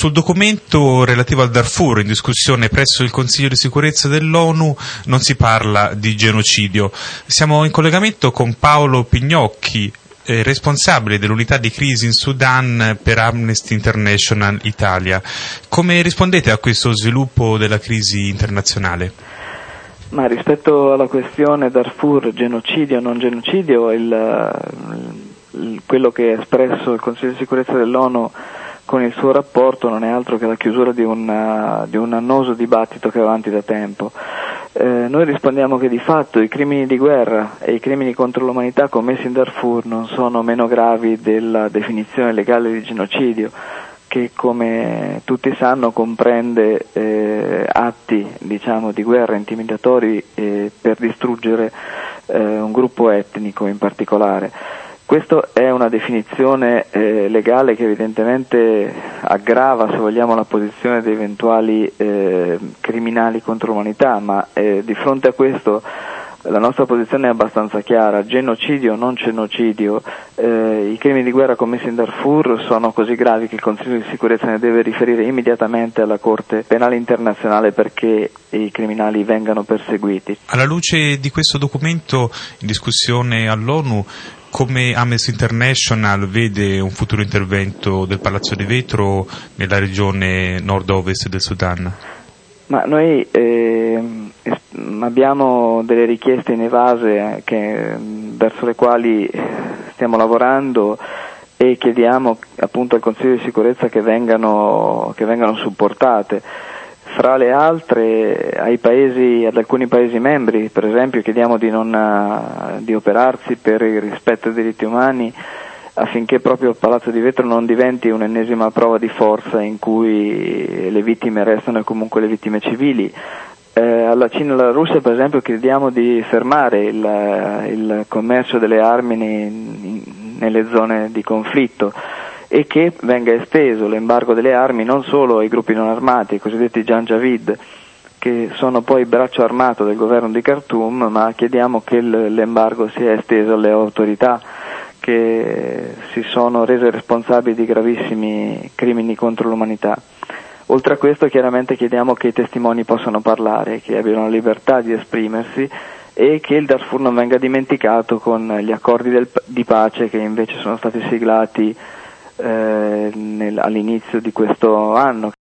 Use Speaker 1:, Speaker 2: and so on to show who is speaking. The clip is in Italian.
Speaker 1: Sul documento relativo al Darfur, in discussione presso il Consiglio di sicurezza dell'ONU, non si parla di genocidio. Siamo in collegamento con Paolo Pignocchi, responsabile dell'unità di crisi in Sudan per Amnesty International Italia. Come rispondete a questo sviluppo della crisi internazionale?
Speaker 2: Ma rispetto alla questione Darfur, genocidio o non genocidio, quello che ha espresso il Consiglio di sicurezza dell'ONU con il suo rapporto non è altro che la chiusura di un annoso dibattito che va avanti da tempo. Noi rispondiamo che di fatto i crimini di guerra e i crimini contro l'umanità commessi in Darfur non sono meno gravi della definizione legale di genocidio, che come tutti sanno comprende atti di guerra intimidatori per distruggere un gruppo etnico in particolare. Questa è una definizione legale che evidentemente aggrava, se vogliamo, la posizione di eventuali criminali contro l'umanità, ma di fronte a questo la nostra posizione è abbastanza chiara: genocidio o non genocidio, i crimini di guerra commessi in Darfur sono così gravi che il Consiglio di sicurezza ne deve riferire immediatamente alla Corte Penale Internazionale perché i criminali vengano perseguiti.
Speaker 1: Alla luce di questo documento in discussione all'ONU, come Amnesty International vede un futuro intervento del Palazzo di Vetro nella regione nord-ovest del Sudan?
Speaker 2: Ma noi abbiamo delle richieste inevase verso le quali stiamo lavorando e chiediamo appunto al Consiglio di sicurezza che vengano supportate. Fra le altre ad alcuni Paesi membri, per esempio, chiediamo di operarsi per il rispetto dei diritti umani affinché proprio il Palazzo di Vetro non diventi un'ennesima prova di forza in cui le vittime restano comunque le vittime civili. Alla Cina e alla Russia, per esempio, chiediamo di fermare il commercio delle armi nelle zone di conflitto e che venga esteso l'embargo delle armi non solo ai gruppi non armati, i cosiddetti Janjaweed, che sono poi il braccio armato del governo di Khartoum, ma chiediamo che l'embargo sia esteso alle autorità che si sono rese responsabili di gravissimi crimini contro l'umanità. Oltre a questo, chiaramente chiediamo che i testimoni possano parlare, che abbiano la libertà di esprimersi e che il Darfur non venga dimenticato con gli accordi di pace che invece sono stati siglati all'inizio di questo anno.